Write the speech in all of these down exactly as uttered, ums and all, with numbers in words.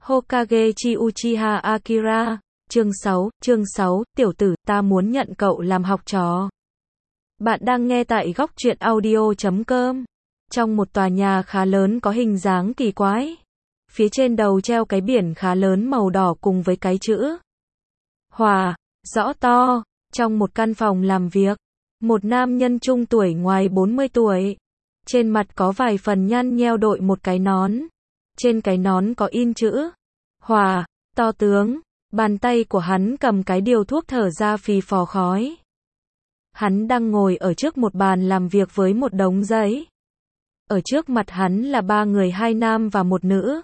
Hokage chi Uchiha Akira, chương sáu, chương sáu, tiểu tử, ta muốn nhận cậu làm học trò. Bạn đang nghe tại góc truyện audio chấm com. Trong một tòa nhà khá lớn có hình dáng kỳ quái. Phía trên đầu treo cái biển khá lớn màu đỏ cùng với cái chữ Hòa, rõ to. Trong một căn phòng làm việc, một nam nhân trung tuổi ngoài bốn mươi tuổi. Trên mặt có vài phần nhăn nheo đội một cái nón. Trên cái nón có in chữ Hòa, to tướng. Bàn tay của hắn cầm cái điều thuốc thở ra phì phò khói. Hắn đang ngồi ở trước một bàn làm việc với một đống giấy. Ở trước mặt hắn là ba người, hai nam và một nữ.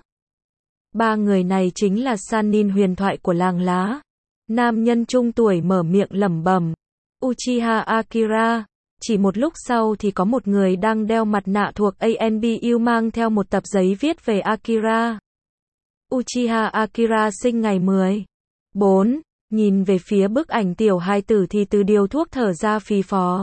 Ba người này chính là Sannin huyền thoại của làng lá. Nam nhân trung tuổi mở miệng lẩm bẩm Uchiha Akira. Chỉ một lúc sau thì có một người đang đeo mặt nạ thuộc a en bê u mang theo một tập giấy viết về Akira. Uchiha Akira sinh ngày mười bốn. Nhìn về phía bức ảnh tiểu hài tử thì từ điều thuốc thở ra phì phò.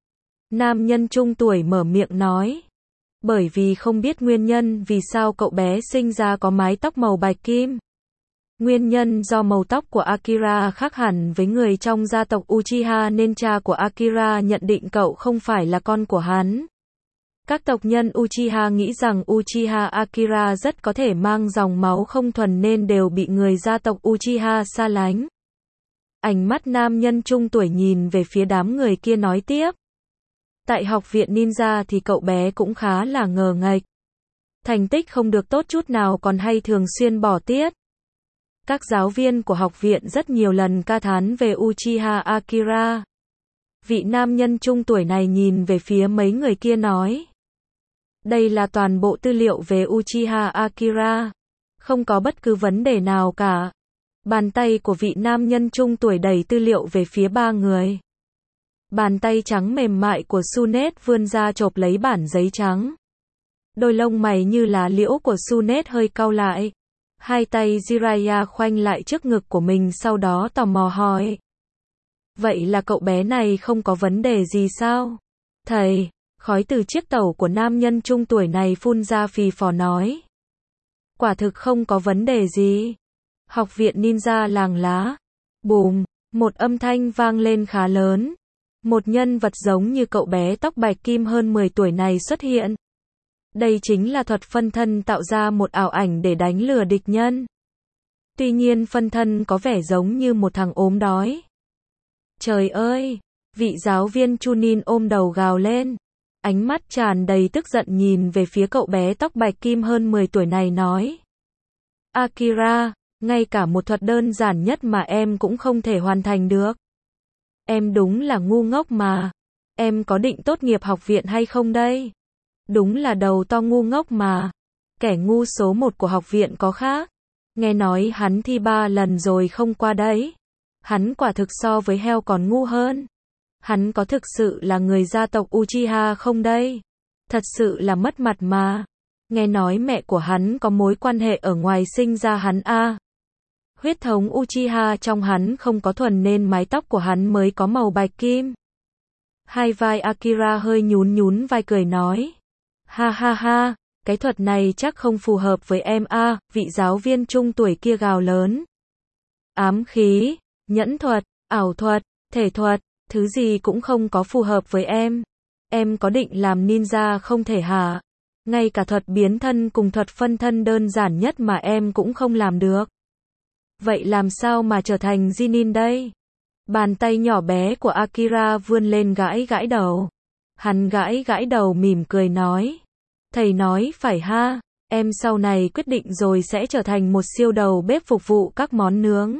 Nam nhân trung tuổi mở miệng nói. Bởi vì không biết nguyên nhân vì sao cậu bé sinh ra có mái tóc màu bạch kim. Nguyên nhân do màu tóc của Akira khác hẳn với người trong gia tộc Uchiha nên cha của Akira nhận định cậu không phải là con của hắn. Các tộc nhân Uchiha nghĩ rằng Uchiha Akira rất có thể mang dòng máu không thuần nên đều bị người gia tộc Uchiha xa lánh. Ánh mắt nam nhân trung tuổi nhìn về phía đám người kia nói tiếp. Tại học viện ninja thì cậu bé cũng khá là ngờ nghệch. Thành tích không được tốt chút nào còn hay thường xuyên bỏ tiết. Các giáo viên của học viện rất nhiều lần ca thán về Uchiha Akira. Vị nam nhân trung tuổi này nhìn về phía mấy người kia nói. Đây là toàn bộ tư liệu về Uchiha Akira. Không có bất cứ vấn đề nào cả. Bàn tay của vị nam nhân trung tuổi đẩy tư liệu về phía ba người. Bàn tay trắng mềm mại của Sunet vươn ra chộp lấy bản giấy trắng. Đôi lông mày như lá liễu của Sunet hơi cau lại. Hai tay Jiraiya khoanh lại trước ngực của mình sau đó tò mò hỏi. Vậy là cậu bé này không có vấn đề gì sao? Thầy, khói từ chiếc tẩu của nam nhân trung tuổi này phun ra phì phò nói. Quả thực không có vấn đề gì. Học viện ninja làng lá. Bùm, một âm thanh vang lên khá lớn. Một nhân vật giống như cậu bé tóc bạch kim hơn mười tuổi này xuất hiện. Đây chính là thuật phân thân tạo ra một ảo ảnh để đánh lừa địch nhân. Tuy nhiên phân thân có vẻ giống như một thằng ốm đói. Trời ơi! Vị giáo viên Chunin ôm đầu gào lên. Ánh mắt tràn đầy tức giận nhìn về phía cậu bé tóc bạch kim hơn mười tuổi này nói. Akira, ngay cả một thuật đơn giản nhất mà em cũng không thể hoàn thành được. Em đúng là ngu ngốc mà. Em có định tốt nghiệp học viện hay không đây? Đúng là đầu to ngu ngốc mà. Kẻ ngu số một của học viện có khác. Nghe nói hắn thi ba lần rồi không qua đấy. Hắn quả thực so với heo còn ngu hơn. Hắn có thực sự là người gia tộc Uchiha không đây? Thật sự là mất mặt mà. Nghe nói mẹ của hắn có mối quan hệ ở ngoài sinh ra hắn a. Huyết thống Uchiha trong hắn không có thuần nên mái tóc của hắn mới có màu bạch kim. Hai vai Akira hơi nhún nhún vai cười nói. Ha ha ha, cái thuật này chắc không phù hợp với em a. À, vị giáo viên trung tuổi kia gào lớn. Ám khí, nhẫn thuật, ảo thuật, thể thuật, thứ gì cũng không có phù hợp với em. Em có định làm ninja không thể hả? Ngay cả thuật biến thân cùng thuật phân thân đơn giản nhất mà em cũng không làm được. Vậy làm sao mà trở thành Genin đây? Bàn tay nhỏ bé của Akira vươn lên gãi gãi đầu. Hắn gãi gãi đầu mỉm cười nói. Thầy nói phải ha, em sau này quyết định rồi sẽ trở thành một siêu đầu bếp phục vụ các món nướng.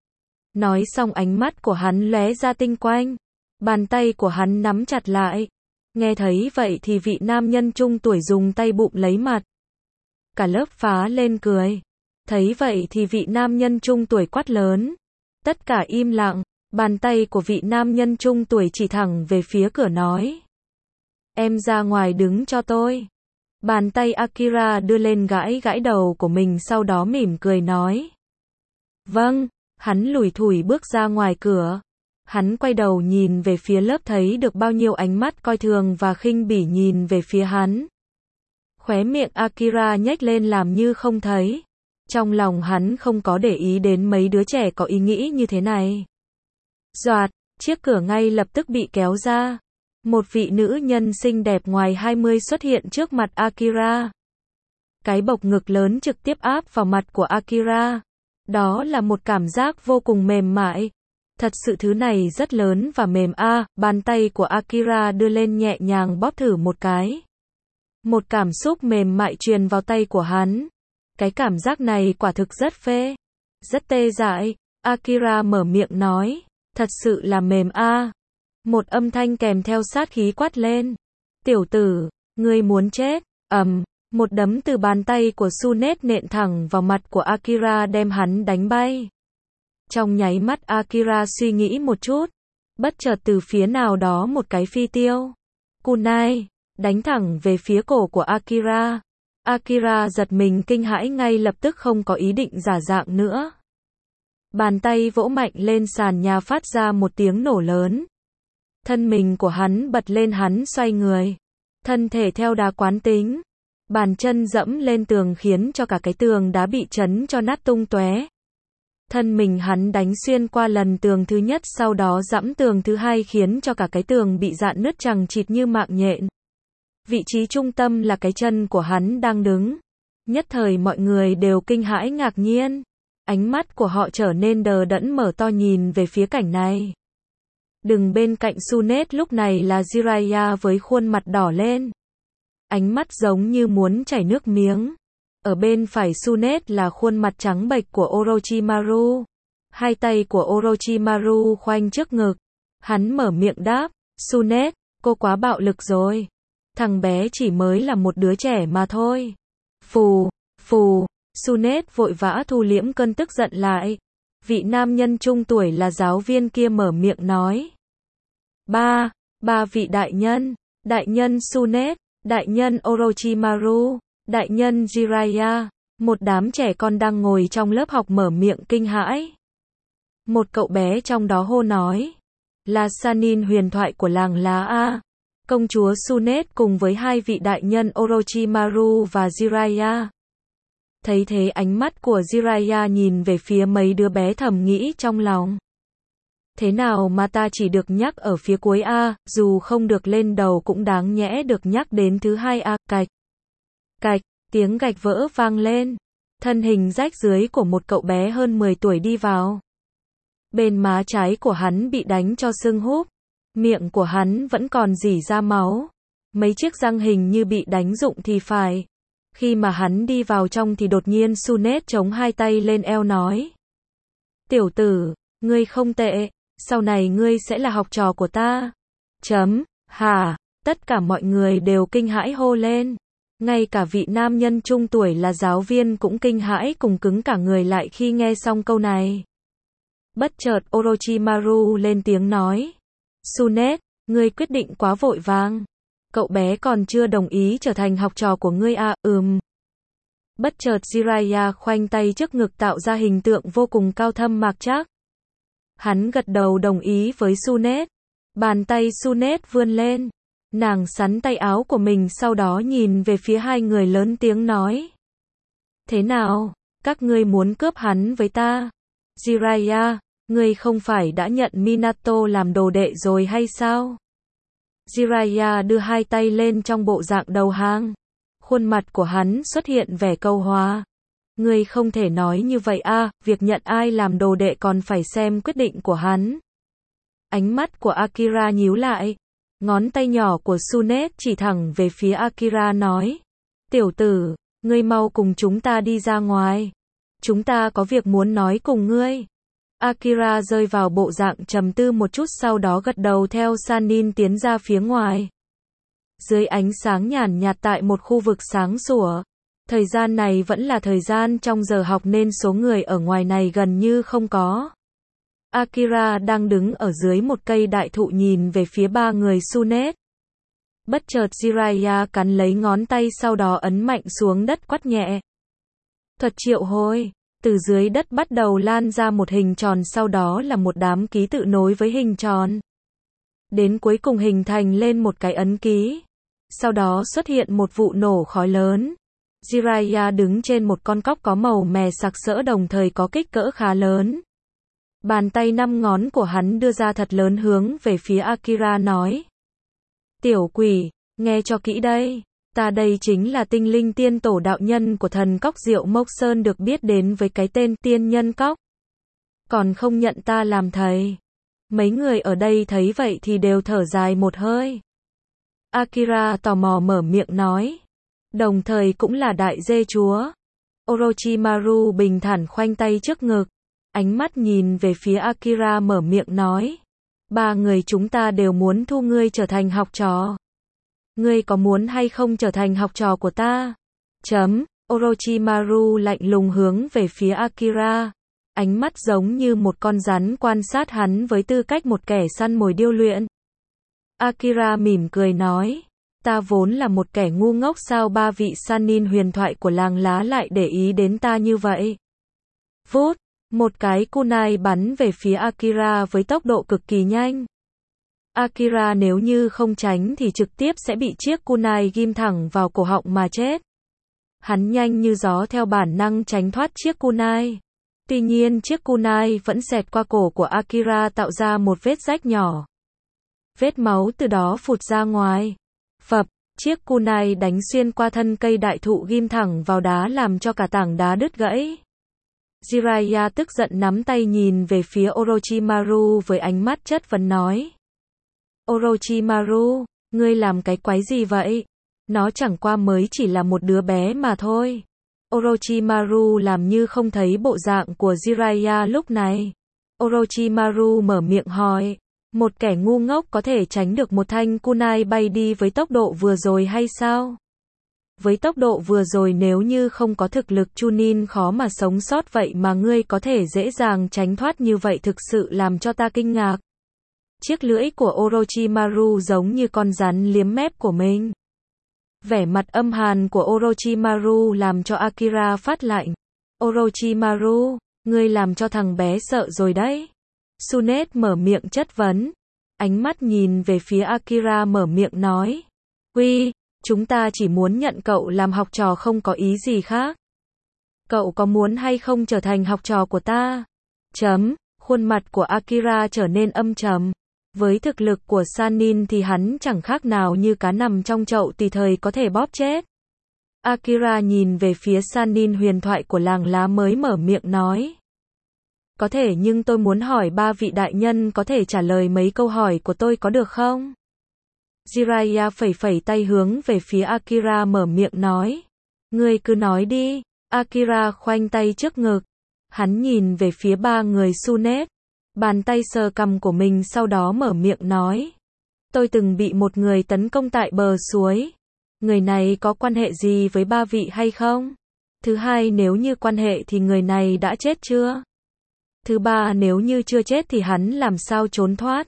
Nói xong ánh mắt của hắn lóe ra tinh quang. Bàn tay của hắn nắm chặt lại. Nghe thấy vậy thì vị nam nhân trung tuổi dùng tay bụm lấy mặt. Cả lớp phá lên cười. Thấy vậy thì vị nam nhân trung tuổi quát lớn. Tất cả im lặng. Bàn tay của vị nam nhân trung tuổi chỉ thẳng về phía cửa nói. Em ra ngoài đứng cho tôi. Bàn tay Akira đưa lên gãi gãi đầu của mình sau đó mỉm cười nói. Vâng, hắn lủi thủi bước ra ngoài cửa. Hắn quay đầu nhìn về phía lớp thấy được bao nhiêu ánh mắt coi thường và khinh bỉ nhìn về phía hắn. Khóe miệng Akira nhếch lên làm như không thấy. Trong lòng hắn không có để ý đến mấy đứa trẻ có ý nghĩ như thế này. Doạt, chiếc cửa ngay lập tức bị kéo ra. Một vị nữ nhân xinh đẹp ngoài hai mươi xuất hiện trước mặt Akira. Cái bộc ngực lớn trực tiếp áp vào mặt của Akira. Đó là một cảm giác vô cùng mềm mại. Thật sự thứ này rất lớn và mềm a, à, bàn tay của Akira đưa lên nhẹ nhàng bóp thử một cái. Một cảm xúc mềm mại truyền vào tay của hắn. Cái cảm giác này quả thực rất phê. Rất tê dại. Akira mở miệng nói. Thật sự là mềm a. À. Một âm thanh kèm theo sát khí quát lên. Tiểu tử, ngươi muốn chết. Ầm. Um, một đấm từ bàn tay của Sunet nện thẳng vào mặt của Akira đem hắn đánh bay. Trong nháy mắt Akira suy nghĩ một chút. Bất chợt từ phía nào đó một cái phi tiêu. Kunai. Đánh thẳng về phía cổ của Akira. Akira giật mình kinh hãi ngay lập tức không có ý định giả dạng nữa. Bàn tay vỗ mạnh lên sàn nhà phát ra một tiếng nổ lớn. Thân mình của hắn bật lên hắn xoay người. Thân thể theo đà quán tính. Bàn chân dẫm lên tường khiến cho cả cái tường đá bị chấn cho nát tung tóe. Thân mình hắn đánh xuyên qua lần tường thứ nhất sau đó dẫm tường thứ hai khiến cho cả cái tường bị rạn nứt chằng chịt như mạng nhện. Vị trí trung tâm là cái chân của hắn đang đứng. Nhất thời mọi người đều kinh hãi ngạc nhiên. Ánh mắt của họ trở nên đờ đẫn mở to nhìn về phía cảnh này. Đừng bên cạnh Sunet lúc này là Jiraiya với khuôn mặt đỏ lên. Ánh mắt giống như muốn chảy nước miếng. Ở bên phải Sunet là khuôn mặt trắng bệch của Orochimaru. Hai tay của Orochimaru khoanh trước ngực. Hắn mở miệng đáp, Sunet, cô quá bạo lực rồi. Thằng bé chỉ mới là một đứa trẻ mà thôi. Phù, phù, Sunet vội vã thu liễm cơn tức giận lại. Vị nam nhân trung tuổi là giáo viên kia mở miệng nói. Ba, ba vị đại nhân, đại nhân Sunet, đại nhân Orochimaru, đại nhân Jiraiya, một đám trẻ con đang ngồi trong lớp học mở miệng kinh hãi. Một cậu bé trong đó hô nói. Là Sanin huyền thoại của làng lá A. Công chúa Sunet cùng với hai vị đại nhân Orochimaru và Jiraiya. Thấy thế ánh mắt của Jiraiya nhìn về phía mấy đứa bé thầm nghĩ trong lòng. Thế nào mà ta chỉ được nhắc ở phía cuối A, dù không được lên đầu cũng đáng nhẽ được nhắc đến thứ hai A, cạch. Cạch, tiếng gạch vỡ vang lên. Thân hình rách rưới của một cậu bé hơn mười tuổi đi vào. Bên má trái của hắn bị đánh cho sưng húp. Miệng của hắn vẫn còn rỉ ra máu. Mấy chiếc răng hình như bị đánh rụng thì phải. Khi mà hắn đi vào trong thì đột nhiên Sunet chống hai tay lên eo nói. Tiểu tử, ngươi không tệ, sau này ngươi sẽ là học trò của ta. Chấm, hả, tất cả mọi người đều kinh hãi hô lên. Ngay cả vị nam nhân trung tuổi là giáo viên cũng kinh hãi cùng cứng cả người lại khi nghe xong câu này. Bất chợt Orochimaru lên tiếng nói. Sunet, ngươi quyết định quá vội vàng. Cậu bé còn chưa đồng ý trở thành học trò của ngươi à, ừm. Bất chợt Jiraiya khoanh tay trước ngực tạo ra hình tượng vô cùng cao thâm mạc trác. Hắn gật đầu đồng ý với Sunet. Bàn tay Sunet vươn lên. Nàng sắn tay áo của mình sau đó nhìn về phía hai người lớn tiếng nói. Thế nào, các ngươi muốn cướp hắn với ta? Jiraiya, ngươi không phải đã nhận Minato làm đồ đệ rồi hay sao? Jiraiya đưa hai tay lên trong bộ dạng đầu hàng. Khuôn mặt của hắn xuất hiện vẻ câu hóa. Ngươi không thể nói như vậy a, à, việc nhận ai làm đồ đệ còn phải xem quyết định của hắn. Ánh mắt của Akira nhíu lại. Ngón tay nhỏ của Sunet chỉ thẳng về phía Akira nói. Tiểu tử, ngươi mau cùng chúng ta đi ra ngoài. Chúng ta có việc muốn nói cùng ngươi. Akira rơi vào bộ dạng trầm tư một chút sau đó gật đầu theo Sanin tiến ra phía ngoài. Dưới ánh sáng nhàn nhạt tại một khu vực sáng sủa. Thời gian này vẫn là thời gian trong giờ học nên số người ở ngoài này gần như không có. Akira đang đứng ở dưới một cây đại thụ nhìn về phía ba người Sunet. Bất chợt Jiraiya cắn lấy ngón tay sau đó ấn mạnh xuống đất quát nhẹ. Thuật triệu hồi. Từ dưới đất bắt đầu lan ra một hình tròn sau đó là một đám ký tự nối với hình tròn. Đến cuối cùng hình thành lên một cái ấn ký. Sau đó xuất hiện một vụ nổ khói lớn. Jiraiya đứng trên một con cóc có màu mè sặc sỡ đồng thời có kích cỡ khá lớn. Bàn tay năm ngón của hắn đưa ra thật lớn hướng về phía Akira nói. Tiểu quỷ, nghe cho kỹ đây. Ta đây chính là tinh linh tiên tổ đạo nhân của thần cóc Diệu Mộc Sơn được biết đến với cái tên tiên nhân cóc. Còn không nhận ta làm thầy. Mấy người ở đây thấy vậy thì đều thở dài một hơi. Akira tò mò mở miệng nói. Đồng thời cũng là đại dê chúa. Orochimaru bình thản khoanh tay trước ngực. Ánh mắt nhìn về phía Akira mở miệng nói. Ba người chúng ta đều muốn thu ngươi trở thành học trò. Ngươi có muốn hay không trở thành học trò của ta? Chấm. Orochimaru lạnh lùng hướng về phía Akira. Ánh mắt giống như một con rắn quan sát hắn với tư cách một kẻ săn mồi điêu luyện. Akira mỉm cười nói. Ta vốn là một kẻ ngu ngốc sao ba vị Sannin huyền thoại của làng lá lại để ý đến ta như vậy. Vút. Một cái kunai bắn về phía Akira với tốc độ cực kỳ nhanh. Akira nếu như không tránh thì trực tiếp sẽ bị chiếc kunai ghim thẳng vào cổ họng mà chết. Hắn nhanh như gió theo bản năng tránh thoát chiếc kunai. Tuy nhiên chiếc kunai vẫn xẹt qua cổ của Akira tạo ra một vết rách nhỏ. Vết máu từ đó phụt ra ngoài. Phập, chiếc kunai đánh xuyên qua thân cây đại thụ ghim thẳng vào đá làm cho cả tảng đá đứt gãy. Jiraiya tức giận nắm tay nhìn về phía Orochimaru với ánh mắt chất vấn nói. Orochimaru, ngươi làm cái quái gì vậy? Nó chẳng qua mới chỉ là một đứa bé mà thôi. Orochimaru làm như không thấy bộ dạng của Jiraiya lúc này. Orochimaru mở miệng hỏi. Một kẻ ngu ngốc có thể tránh được một thanh kunai bay đi với tốc độ vừa rồi hay sao? Với tốc độ vừa rồi nếu như không có thực lực Chunin khó mà sống sót vậy mà ngươi có thể dễ dàng tránh thoát như vậy thực sự làm cho ta kinh ngạc. Chiếc lưỡi của Orochimaru giống như con rắn liếm mép của mình. Vẻ mặt âm hàn của Orochimaru làm cho Akira phát lạnh. Orochimaru, ngươi làm cho thằng bé sợ rồi đấy. Tsunade mở miệng chất vấn. Ánh mắt nhìn về phía Akira mở miệng nói. Uy, chúng ta chỉ muốn nhận cậu làm học trò không có ý gì khác. Cậu có muốn hay không trở thành học trò của ta? Chấm, khuôn mặt của Akira trở nên âm trầm. Với thực lực của Sannin thì hắn chẳng khác nào như cá nằm trong chậu tùy thời có thể bóp chết. Akira nhìn về phía Sannin huyền thoại của làng lá mới mở miệng nói. Có thể nhưng tôi muốn hỏi ba vị đại nhân có thể trả lời mấy câu hỏi của tôi có được không? Jiraiya phẩy phẩy tay hướng về phía Akira mở miệng nói. Ngươi cứ nói đi. Akira khoanh tay trước ngực. Hắn nhìn về phía ba người Tsunade. Bàn tay sờ cằm của mình sau đó mở miệng nói. Tôi từng bị một người tấn công tại bờ suối. Người này có quan hệ gì với ba vị hay không? Thứ hai nếu như quan hệ thì người này đã chết chưa? Thứ ba nếu như chưa chết thì hắn làm sao trốn thoát?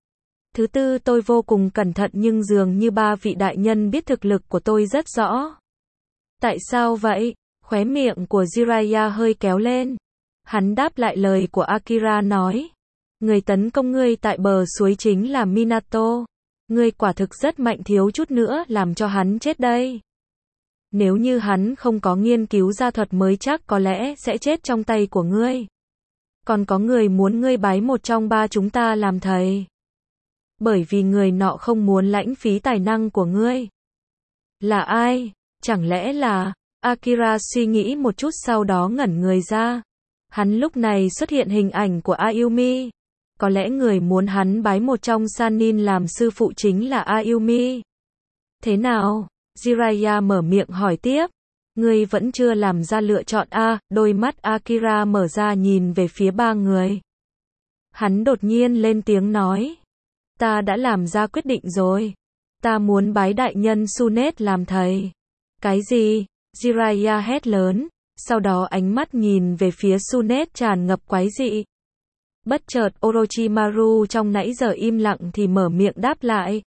Thứ tư tôi vô cùng cẩn thận nhưng dường như ba vị đại nhân biết thực lực của tôi rất rõ. Tại sao vậy? Khóe miệng của Jiraiya hơi kéo lên. Hắn đáp lại lời của Akira nói. Người tấn công ngươi tại bờ suối chính là Minato. Ngươi quả thực rất mạnh thiếu chút nữa làm cho hắn chết đây. Nếu như hắn không có nghiên cứu ra thuật mới chắc có lẽ sẽ chết trong tay của ngươi. Còn có người muốn ngươi bái một trong ba chúng ta làm thầy. Bởi vì người nọ không muốn lãnh phí tài năng của ngươi. Là ai? Chẳng lẽ là... Akira suy nghĩ một chút sau đó ngẩn người ra. Hắn lúc này xuất hiện hình ảnh của Ayumi. Có lẽ người muốn hắn bái một trong Sannin làm sư phụ chính là Ayumi. Thế nào? Jiraiya mở miệng hỏi tiếp. Ngươi vẫn chưa làm ra lựa chọn a? Đôi mắt Akira mở ra nhìn về phía ba người. Hắn đột nhiên lên tiếng nói. Ta đã làm ra quyết định rồi. Ta muốn bái đại nhân Tsunade làm thầy. Cái gì? Jiraiya hét lớn. Sau đó ánh mắt nhìn về phía Tsunade tràn ngập quái dị. Bất chợt Orochimaru trong nãy giờ im lặng thì mở miệng đáp lại.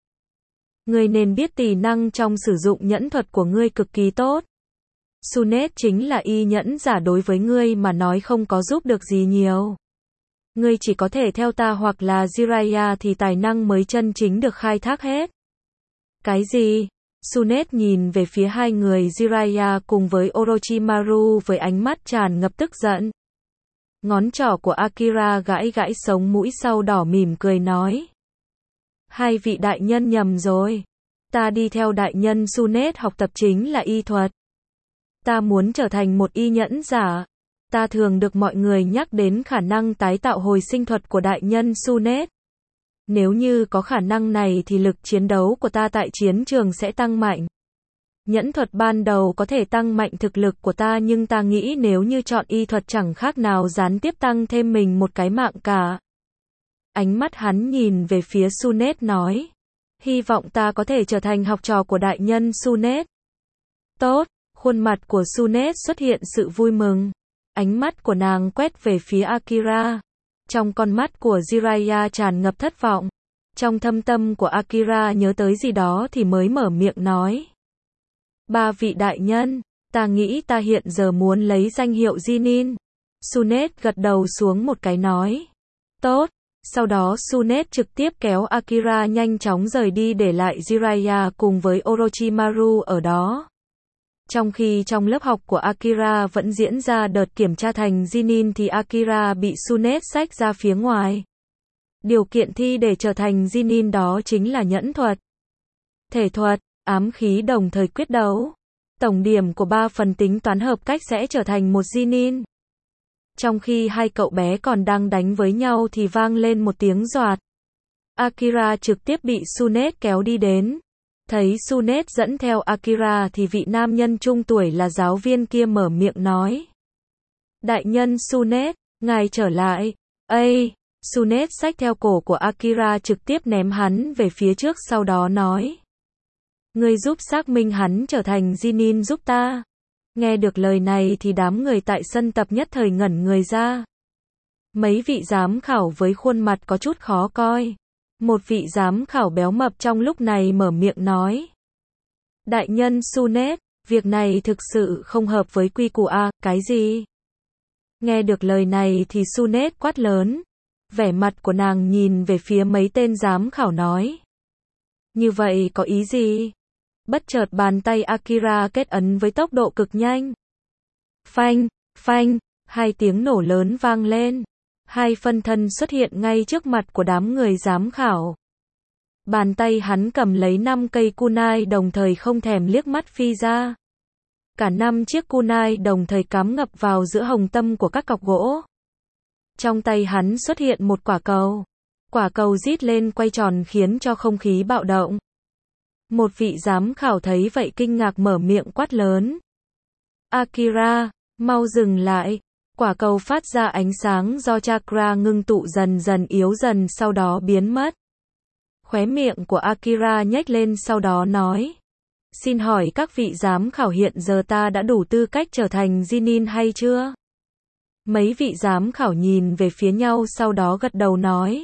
Ngươi nên biết tỷ năng trong sử dụng nhẫn thuật của ngươi cực kỳ tốt. Tsunade chính là y nhẫn giả đối với ngươi mà nói không có giúp được gì nhiều. Ngươi chỉ có thể theo ta hoặc là Jiraiya thì tài năng mới chân chính được khai thác hết. Cái gì? Tsunade nhìn về phía hai người Jiraiya cùng với Orochimaru với ánh mắt tràn ngập tức giận. Ngón trỏ của Akira gãi gãi sống mũi sau đỏ mỉm cười nói. Hai vị đại nhân nhầm rồi. Ta đi theo đại nhân Tsunade học tập chính là y thuật. Ta muốn trở thành một y nhẫn giả. Ta thường được mọi người nhắc đến khả năng tái tạo hồi sinh thuật của đại nhân Tsunade. Nếu như có khả năng này thì lực chiến đấu của ta tại chiến trường sẽ tăng mạnh. Nhẫn thuật ban đầu có thể tăng mạnh thực lực của ta nhưng ta nghĩ nếu như chọn y thuật chẳng khác nào gián tiếp tăng thêm mình một cái mạng cả. Ánh mắt hắn nhìn về phía Tsunade nói. Hy vọng ta có thể trở thành học trò của đại nhân Tsunade. Tốt, khuôn mặt của Tsunade xuất hiện sự vui mừng. Ánh mắt của nàng quét về phía Akira. Trong con mắt của Jiraiya tràn ngập thất vọng. Trong thâm tâm của Akira nhớ tới gì đó thì mới mở miệng nói. Ba vị đại nhân, ta nghĩ ta hiện giờ muốn lấy danh hiệu Chunin. Tsunade gật đầu xuống một cái nói. Tốt. Sau đó Tsunade trực tiếp kéo Akira nhanh chóng rời đi để lại Jiraiya cùng với Orochimaru ở đó. Trong khi trong lớp học của Akira vẫn diễn ra đợt kiểm tra thành Chunin thì Akira bị Tsunade xách ra phía ngoài. Điều kiện thi để trở thành Chunin đó chính là nhẫn thuật, thể thuật, ám khí đồng thời quyết đấu. Tổng điểm của ba phần tính toán hợp cách sẽ trở thành một Chunin. Trong khi hai cậu bé còn đang đánh với nhau thì vang lên một tiếng doạt. Akira trực tiếp bị Tsunade kéo đi đến. Thấy Tsunade dẫn theo Akira thì vị nam nhân trung tuổi là giáo viên kia mở miệng nói. Đại nhân Tsunade, ngài trở lại. Ây! Tsunade xách theo cổ của Akira trực tiếp ném hắn về phía trước sau đó nói. Ngươi giúp xác minh hắn trở thành Chunin giúp ta. Nghe được lời này thì đám người tại sân tập nhất thời ngẩn người ra. Mấy vị giám khảo với khuôn mặt có chút khó coi. Một vị giám khảo béo mập trong lúc này mở miệng nói. Đại nhân Tsunade, việc này thực sự không hợp với quy củ a, cái gì? Nghe được lời này thì Tsunade quát lớn. Vẻ mặt của nàng nhìn về phía mấy tên giám khảo nói. Như vậy có ý gì? Bất chợt bàn tay Akira kết ấn với tốc độ cực nhanh. Phanh, phanh, hai tiếng nổ lớn vang lên. Hai phân thân xuất hiện ngay trước mặt của đám người giám khảo. Bàn tay hắn cầm lấy năm cây kunai đồng thời không thèm liếc mắt phi ra. Cả năm chiếc kunai đồng thời cắm ngập vào giữa hồng tâm của các cọc gỗ. Trong tay hắn xuất hiện một quả cầu. Quả cầu rít lên quay tròn khiến cho không khí bạo động. Một vị giám khảo thấy vậy kinh ngạc mở miệng quát lớn. Akira, mau dừng lại. Quả cầu phát ra ánh sáng do chakra ngưng tụ dần dần yếu dần sau đó biến mất. Khóe miệng của Akira nhếch lên sau đó nói. Xin hỏi các vị giám khảo hiện giờ ta đã đủ tư cách trở thành Chunin hay chưa? Mấy vị giám khảo nhìn về phía nhau sau đó gật đầu nói.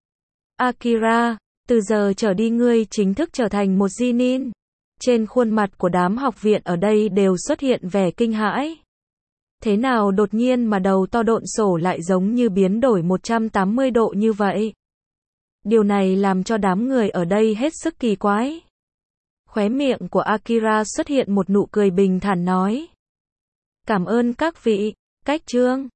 Akira, từ giờ trở đi ngươi chính thức trở thành một Chunin. Trên khuôn mặt của đám học viện ở đây đều xuất hiện vẻ kinh hãi. Thế nào đột nhiên mà đầu to độn sổ lại giống như biến đổi một trăm tám mươi độ như vậy? Điều này làm cho đám người ở đây hết sức kỳ quái. Khóe miệng của Akira xuất hiện một nụ cười bình thản nói. Cảm ơn các vị, cách chương.